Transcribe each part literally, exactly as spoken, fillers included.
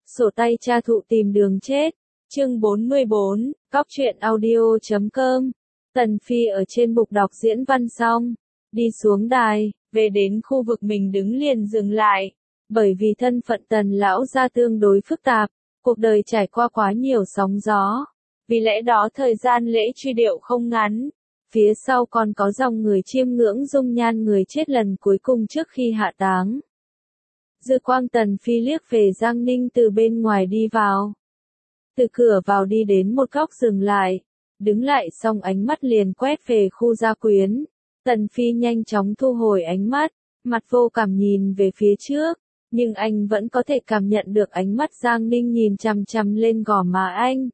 Sổ tay tra thụ tìm đường chết. Chương bốn mươi bốn, cóc truyện audio chấm com. Tần Phi ở trên bục đọc diễn văn xong, đi xuống đài, về đến khu vực mình đứng liền dừng lại. Bởi vì thân phận Tần lão gia tương đối phức tạp, cuộc đời trải qua quá nhiều sóng gió. Vì lẽ đó thời gian lễ truy điệu không ngắn. Phía sau còn có dòng người chiêm ngưỡng dung nhan người chết lần cuối cùng trước khi hạ táng. Dư quang Tần Phi liếc về Giang Ninh từ bên ngoài đi vào. Từ cửa vào đi đến một góc dừng lại. Đứng lại xong ánh mắt liền quét về khu gia quyến. Tần Phi nhanh chóng thu hồi ánh mắt, mặt vô cảm nhìn về phía trước. Nhưng anh vẫn có thể cảm nhận được ánh mắt Giang Ninh nhìn chằm chằm lên gò má anh.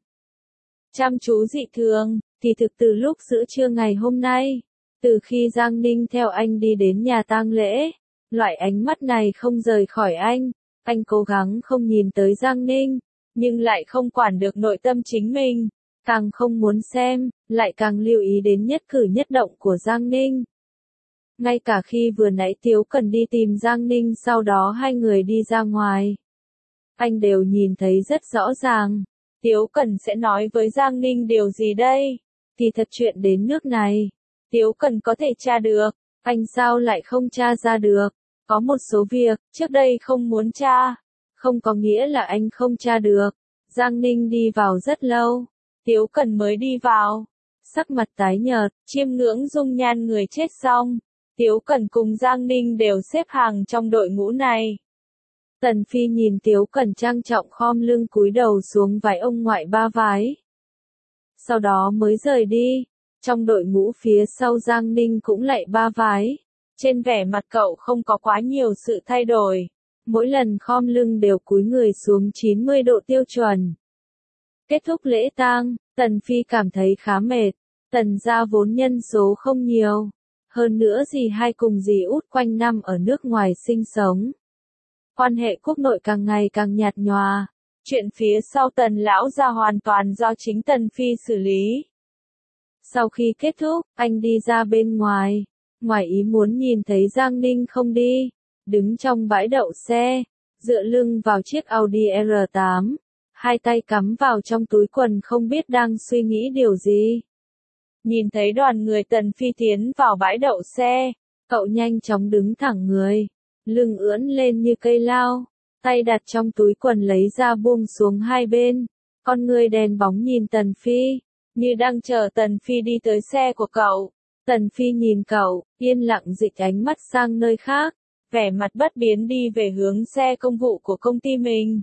Chăm chú dị thường, thì thực từ lúc giữa trưa ngày hôm nay. Từ khi Giang Ninh theo anh đi đến nhà tang lễ. Loại ánh mắt này không rời khỏi anh. Anh cố gắng không nhìn tới Giang Ninh, nhưng lại không quản được nội tâm chính mình. Càng không muốn xem, lại càng lưu ý đến nhất cử nhất động của Giang Ninh. Ngay cả khi vừa nãy Tiếu Cần đi tìm Giang Ninh sau đó hai người đi ra ngoài. Anh đều nhìn thấy rất rõ ràng. Tiếu Cần sẽ nói với Giang Ninh điều gì đây? Thì thật chuyện đến nước này. Tiếu Cần có thể tra được. Anh sao lại không tra ra được? Có một số việc, trước đây không muốn tra. Không có nghĩa là anh không tra được. Giang Ninh đi vào rất lâu. Tiếu Cần mới đi vào. Sắc mặt tái nhợt, chiêm ngưỡng dung nhan người chết xong. Tiếu Cần cùng Giang Ninh đều xếp hàng trong đội ngũ này. Tần Phi nhìn Tiếu Cần trang trọng khom lưng cúi đầu xuống vái ông ngoại ba vái. Sau đó mới rời đi. Trong đội ngũ phía sau Giang Ninh cũng lại ba vái. Trên vẻ mặt cậu không có quá nhiều sự thay đổi. Mỗi lần khom lưng đều cúi người xuống chín mươi độ tiêu chuẩn. Kết thúc lễ tang, Tần Phi cảm thấy khá mệt. Tần gia vốn nhân số không nhiều. Hơn nữa dì hai cùng dì út quanh năm ở nước ngoài sinh sống. Quan hệ quốc nội càng ngày càng nhạt nhòa. Chuyện phía sau Tần lão gia hoàn toàn do chính Tần Phi xử lý. Sau khi kết thúc, anh đi ra bên ngoài. Ngoài ý muốn nhìn thấy Giang Ninh không đi. Đứng trong bãi đậu xe. Dựa lưng vào chiếc Audi R tám. Hai tay cắm vào trong túi quần không biết đang suy nghĩ điều gì. Nhìn thấy đoàn người Tần Phi tiến vào bãi đậu xe. Cậu nhanh chóng đứng thẳng người. Lưng ưỡn lên như cây lao. Tay đặt trong túi quần lấy ra buông xuống hai bên. Con người đèn bóng nhìn Tần Phi. Như đang chờ Tần Phi đi tới xe của cậu. Tần Phi nhìn cậu, yên lặng dịch ánh mắt sang nơi khác. Vẻ mặt bất biến đi về hướng xe công vụ của công ty mình.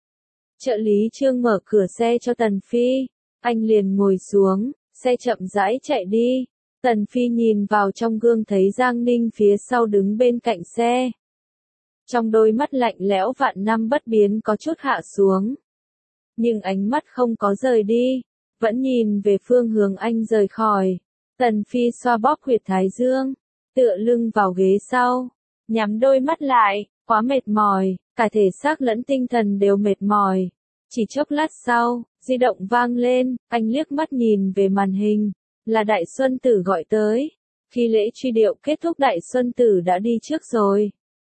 Trợ lý Trương mở cửa xe cho Tần Phi. Anh liền ngồi xuống, xe chậm rãi chạy đi. Tần Phi nhìn vào trong gương thấy Giang Ninh phía sau đứng bên cạnh xe. Trong đôi mắt lạnh lẽo vạn năm bất biến có chút hạ xuống. Nhưng ánh mắt không có rời đi. Vẫn nhìn về phương hướng anh rời khỏi. Tần Phi xoa bóp huyệt thái dương. Tựa lưng vào ghế sau. Nhắm đôi mắt lại, quá mệt mỏi. Cả thể xác lẫn tinh thần đều mệt mỏi. Chỉ chốc lát sau, di động vang lên. Anh liếc mắt nhìn về màn hình. Là Đại Xuân Tử gọi tới. Khi lễ truy điệu kết thúc Đại Xuân Tử đã đi trước rồi.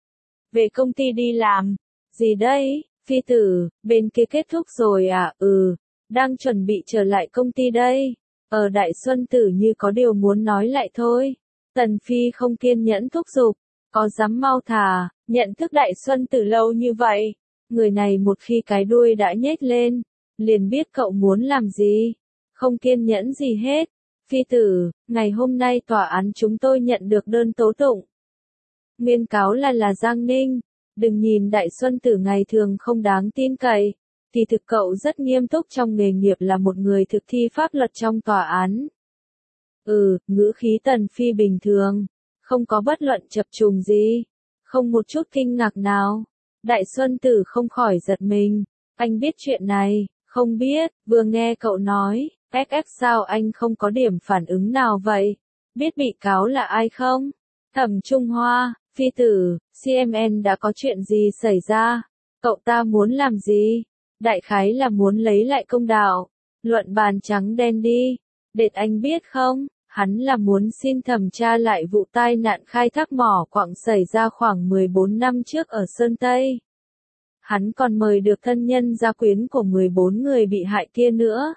Về công ty đi làm. Gì đây, Phi Tử, bên kia kết thúc rồi à? Ừ, đang chuẩn bị trở lại công ty đây. Ở Đại Xuân Tử như có điều muốn nói lại thôi. Tần Phi không kiên nhẫn thúc giục. Có dám mau thả, nhận thức Đại Xuân Tử lâu như vậy. Người này một khi cái đuôi đã nhếch lên, liền biết cậu muốn làm gì. Không kiên nhẫn gì hết. Phi Tử, ngày hôm nay tòa án chúng tôi nhận được đơn tố tụng. Nguyên cáo là là Giang Ninh. Đừng nhìn Đại Xuân Tử ngày thường không đáng tin cậy. Thì thực cậu rất nghiêm túc trong nghề nghiệp là một người thực thi pháp luật trong tòa án. Ừ, ngữ khí Tần Phi bình thường. Không có bất luận chập trùng gì. Không một chút kinh ngạc nào. Đại Xuân Tử không khỏi giật mình. Anh biết chuyện này, không biết, vừa nghe cậu nói. ét ép sao anh không có điểm phản ứng nào vậy? Biết bị cáo là ai không? Thẩm Trung Hoa, Phi Tử, xê em en đã có chuyện gì xảy ra? Cậu ta muốn làm gì? Đại khái là muốn lấy lại công đạo. Luận bàn trắng đen đi. Để anh biết không? Hắn là muốn xin thẩm tra lại vụ tai nạn khai thác mỏ quặng xảy ra khoảng mười bốn năm trước ở Sơn Tây. Hắn còn mời được thân nhân gia quyến của mười bốn người bị hại kia nữa.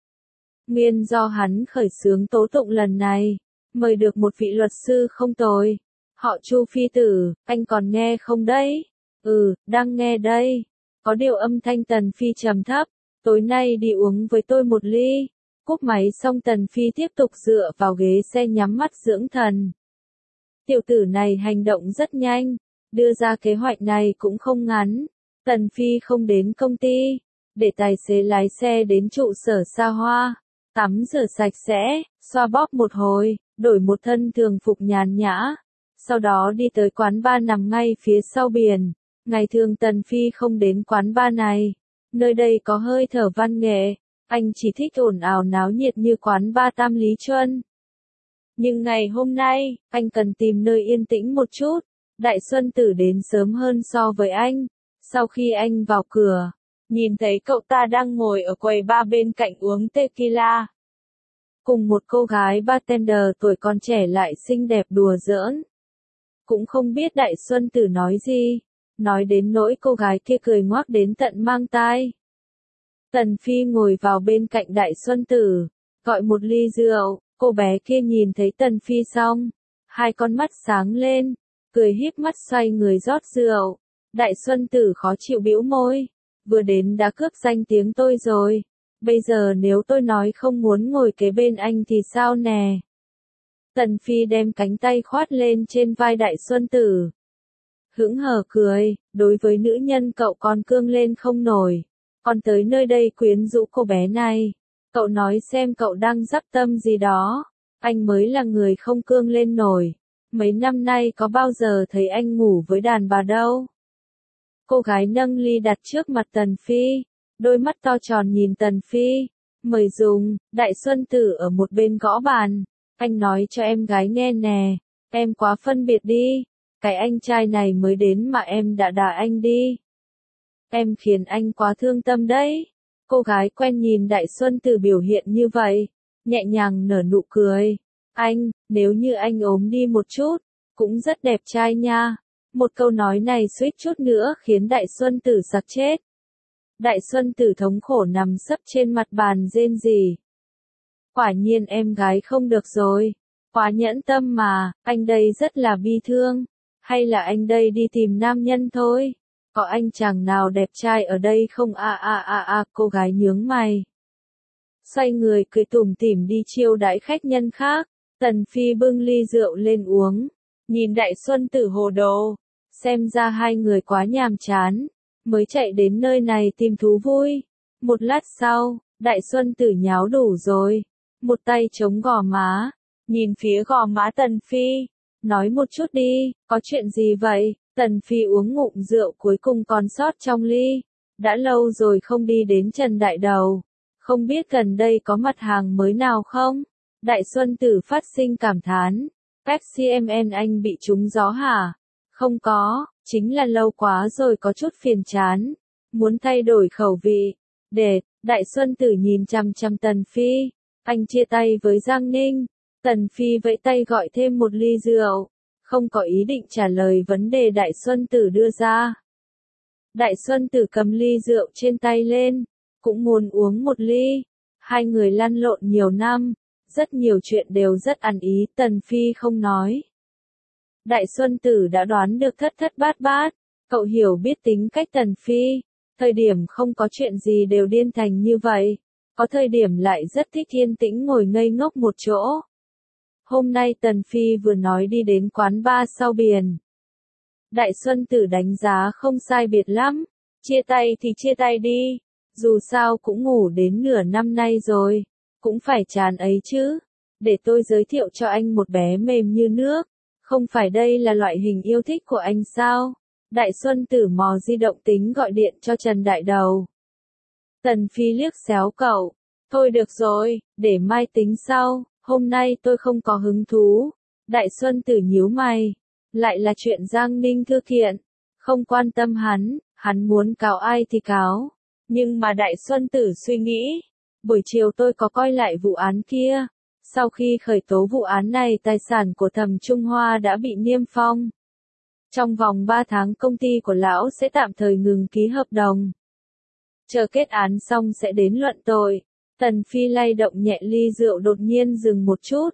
Nguyên do hắn khởi xướng tố tụng lần này, mời được một vị luật sư không tồi. Họ Chu phi tử, anh còn nghe không đấy? Ừ, đang nghe đây. Có điều âm thanh Tần Phi trầm thấp, tối nay đi uống với tôi một ly. Cúp máy xong Tần Phi tiếp tục dựa vào ghế xe nhắm mắt dưỡng thần. Tiểu tử này hành động rất nhanh, đưa ra kế hoạch này cũng không ngắn. Tần Phi không đến công ty, để tài xế lái xe đến trụ sở xa hoa, tắm rửa sạch sẽ, xoa bóp một hồi, đổi một thân thường phục nhàn nhã. Sau đó đi tới quán bar nằm ngay phía sau biển. Ngày thường Tần Phi không đến quán bar này. Nơi đây có hơi thở văn nghệ. Anh chỉ thích ồn ào náo nhiệt như quán bar Tam Lý Chuân. Nhưng ngày hôm nay, anh cần tìm nơi yên tĩnh một chút. Đại Xuân Tử đến sớm hơn so với anh. Sau khi anh vào cửa, nhìn thấy cậu ta đang ngồi ở quầy bar bên cạnh uống tequila. Cùng một cô gái bartender tuổi còn trẻ lại xinh đẹp đùa giỡn. Cũng không biết Đại Xuân Tử nói gì, nói đến nỗi cô gái kia cười ngoác đến tận mang tai. Tần Phi ngồi vào bên cạnh Đại Xuân Tử, gọi một ly rượu, cô bé kia nhìn thấy Tần Phi xong, hai con mắt sáng lên, cười híp mắt xoay người rót rượu. Đại Xuân Tử khó chịu bĩu môi, vừa đến đã cướp danh tiếng tôi rồi, bây giờ nếu tôi nói không muốn ngồi kế bên anh thì sao nè? Tần Phi đem cánh tay khoát lên trên vai Đại Xuân Tử. Hững hờ cười, đối với nữ nhân cậu còn cương lên không nổi. Còn tới nơi đây quyến rũ cô bé này. Cậu nói xem cậu đang dắp tâm gì đó. Anh mới là người không cương lên nổi. Mấy năm nay có bao giờ thấy anh ngủ với đàn bà đâu. Cô gái nâng ly đặt trước mặt Tần Phi. Đôi mắt to tròn nhìn Tần Phi. Mời dùng, Đại Xuân Tử ở một bên gõ bàn. Anh nói cho em gái nghe nè, em quá phân biệt đi, cái anh trai này mới đến mà em đã đả anh đi. Em khiến anh quá thương tâm đấy. Cô gái quen nhìn Đại Xuân Tử biểu hiện như vậy, nhẹ nhàng nở nụ cười. Anh, nếu như anh ốm đi một chút, cũng rất đẹp trai nha. Một câu nói này suýt chút nữa khiến Đại Xuân Tử sặc chết. Đại Xuân Tử thống khổ nằm sấp trên mặt bàn rên rỉ. Quả nhiên em gái không được rồi. Quá nhẫn tâm mà, anh đây rất là bi thương. Hay là anh đây đi tìm nam nhân thôi. Có anh chàng nào đẹp trai ở đây không a a a a cô gái nhướng mày. Xoay người cười tủm tỉm đi chiêu đãi khách nhân khác. Tần Phi bưng ly rượu lên uống. Nhìn Đại Xuân Tử hồ đồ. Xem ra hai người quá nhàm chán. Mới chạy đến nơi này tìm thú vui. Một lát sau, Đại Xuân Tử nháo đủ rồi. Một tay chống gò má, nhìn phía gò má Tần Phi, nói một chút đi, có chuyện gì vậy? Tần Phi uống ngụm rượu cuối cùng còn sót trong ly, đã lâu rồi không đi đến Trần Đại Đầu, không biết gần đây có mặt hàng mới nào không? Đại Xuân Tử phát sinh cảm thán, Pepsi em en anh bị trúng gió hả? Không có, chính là lâu quá rồi có chút phiền chán, muốn thay đổi khẩu vị. Để, Đại Xuân Tử nhìn chằm chằm Tần Phi. Anh chia tay với Giang Ninh, Tần Phi vẫy tay gọi thêm một ly rượu, không có ý định trả lời vấn đề Đại Xuân Tử đưa ra. Đại Xuân Tử cầm ly rượu trên tay lên, cũng muốn uống một ly. Hai người lăn lộn nhiều năm, rất nhiều chuyện đều rất ăn ý, Tần Phi không nói. Đại Xuân Tử đã đoán được thất thất bát bát, cậu hiểu biết tính cách Tần Phi, thời điểm không có chuyện gì đều điên thành như vậy. Có thời điểm lại rất thích yên tĩnh ngồi ngây ngốc một chỗ. Hôm nay Tần Phi vừa nói đi đến quán bar sau biển. Đại Xuân Tử đánh giá không sai biệt lắm. Chia tay thì chia tay đi. Dù sao cũng ngủ đến nửa năm nay rồi. Cũng phải chán ấy chứ. Để tôi giới thiệu cho anh một bé mềm như nước. Không phải đây là loại hình yêu thích của anh sao? Đại Xuân Tử mò di động tính gọi điện cho Trần Đại Đầu. Tần Phi liếc xéo cậu. Thôi được rồi, để mai tính sau, hôm nay tôi không có hứng thú. Đại Xuân Tử nhíu mày. Lại là chuyện Giang Ninh thư kiện. Không quan tâm hắn, hắn muốn cáo ai thì cáo. Nhưng mà Đại Xuân Tử suy nghĩ. Buổi chiều tôi có coi lại vụ án kia. Sau khi khởi tố vụ án này tài sản của Thẩm Trung Hoa đã bị niêm phong. Trong vòng ba tháng công ty của lão sẽ tạm thời ngừng ký hợp đồng. Chờ kết án xong sẽ đến luận tội. Tần Phi lay động nhẹ ly rượu đột nhiên dừng một chút.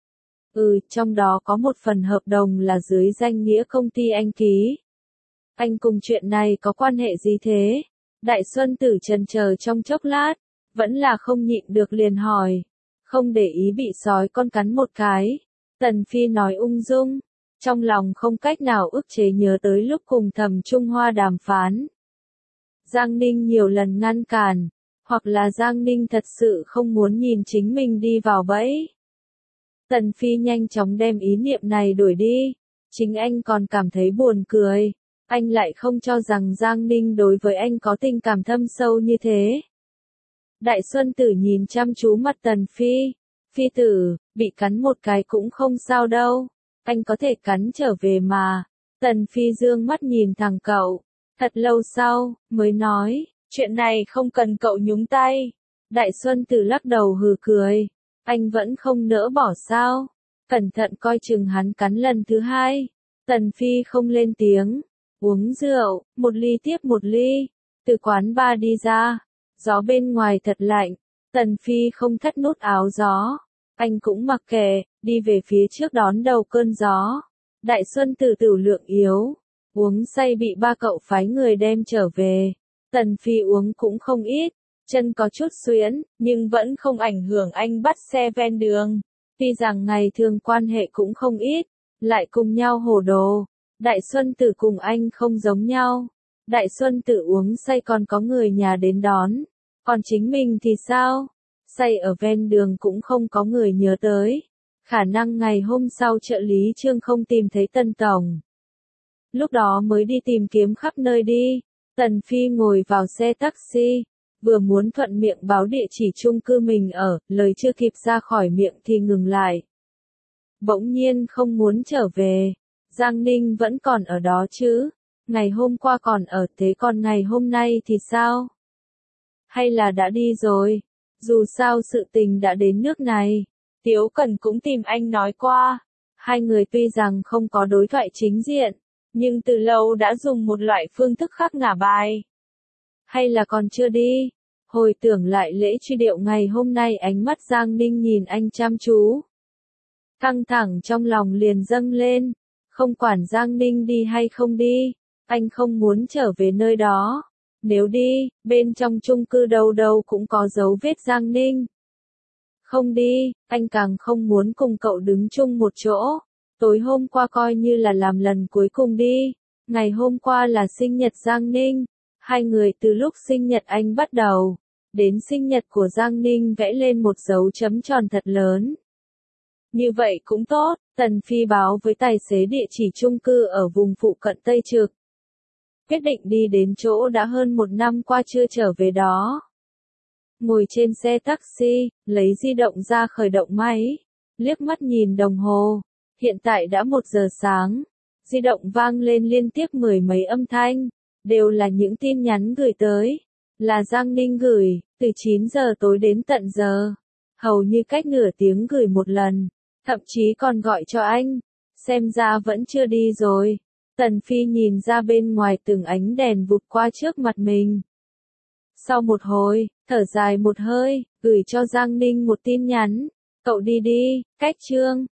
Ừ, trong đó có một phần hợp đồng là dưới danh nghĩa công ty anh ký. Anh cùng chuyện này có quan hệ gì thế? Đại Xuân Tử chần chờ trong chốc lát, vẫn là không nhịn được liền hỏi. Không để ý bị sói con cắn một cái. Tần Phi nói ung dung, trong lòng không cách nào ức chế nhớ tới lúc cùng Thẩm Trung Hoa đàm phán. Giang Ninh nhiều lần ngăn cản, hoặc là Giang Ninh thật sự không muốn nhìn chính mình đi vào bẫy. Tần Phi nhanh chóng đem ý niệm này đuổi đi, chính anh còn cảm thấy buồn cười, anh lại không cho rằng Giang Ninh đối với anh có tình cảm thâm sâu như thế. Đại Xuân Tử nhìn chăm chú mặt Tần Phi, Phi tử, bị cắn một cái cũng không sao đâu, anh có thể cắn trở về mà. Tần Phi dương mắt nhìn thẳng cậu, thật lâu sau, mới nói, chuyện này không cần cậu nhúng tay. Đại Xuân Tử lắc đầu hừ cười, anh vẫn không nỡ bỏ sao, cẩn thận coi chừng hắn cắn lần thứ hai. Tần Phi không lên tiếng, uống rượu, một ly tiếp một ly, từ quán bar đi ra, gió bên ngoài thật lạnh, Tần Phi không thắt nút áo gió, anh cũng mặc kệ, đi về phía trước đón đầu cơn gió. Đại Xuân Tử tử lượng yếu, uống say bị ba cậu phái người đem trở về, Tần Phi uống cũng không ít, chân có chút xuyễn, nhưng vẫn không ảnh hưởng anh bắt xe ven đường. Tuy rằng ngày thường quan hệ cũng không ít, lại cùng nhau hồ đồ. Đại Xuân Tử cùng anh không giống nhau. Đại Xuân Tử uống say còn có người nhà đến đón. Còn chính mình thì sao? Say ở ven đường cũng không có người nhớ tới. Khả năng ngày hôm sau trợ lý Trương không tìm thấy Tân Tổng. Lúc đó mới đi tìm kiếm khắp nơi đi. Tần Phi ngồi vào xe taxi, vừa muốn thuận miệng báo địa chỉ chung cư mình ở, lời chưa kịp ra khỏi miệng thì ngừng lại. Bỗng nhiên không muốn trở về, Giang Ninh vẫn còn ở đó chứ, ngày hôm qua còn ở, thế còn ngày hôm nay thì sao? Hay là đã đi rồi? Dù sao sự tình đã đến nước này, Tiếu Cần cũng tìm anh nói qua, hai người tuy rằng không có đối thoại chính diện, nhưng từ lâu đã dùng một loại phương thức khác ngả bài. Hay là còn chưa đi? Hồi tưởng lại lễ truy điệu ngày hôm nay, ánh mắt Giang Ninh nhìn anh chăm chú. Căng thẳng trong lòng liền dâng lên, không quản Giang Ninh đi hay không đi, anh không muốn trở về nơi đó. Nếu đi, bên trong chung cư đâu đâu cũng có dấu vết Giang Ninh. Không đi, anh càng không muốn cùng cậu đứng chung một chỗ. Tối hôm qua coi như là làm lần cuối cùng đi. Ngày hôm qua là sinh nhật Giang Ninh. Hai người từ lúc sinh nhật anh bắt đầu, đến sinh nhật của Giang Ninh vẽ lên một dấu chấm tròn thật lớn. Như vậy cũng tốt, Tần Phi báo với tài xế địa chỉ chung cư ở vùng phụ cận Tây Trực. Quyết định đi đến chỗ đã hơn một năm qua chưa trở về đó. Ngồi trên xe taxi, lấy di động ra khởi động máy, liếc mắt nhìn đồng hồ, hiện tại đã một giờ sáng, di động vang lên liên tiếp mười mấy âm thanh, đều là những tin nhắn gửi tới, là Giang Ninh gửi, từ chín giờ tối đến tận giờ, hầu như cách nửa tiếng gửi một lần, thậm chí còn gọi cho anh, xem ra vẫn chưa đi rồi. Tần Phi nhìn ra bên ngoài từng ánh đèn vụt qua trước mặt mình. Sau một hồi, thở dài một hơi, gửi cho Giang Ninh một tin nhắn. Cậu đi đi, cách Trương,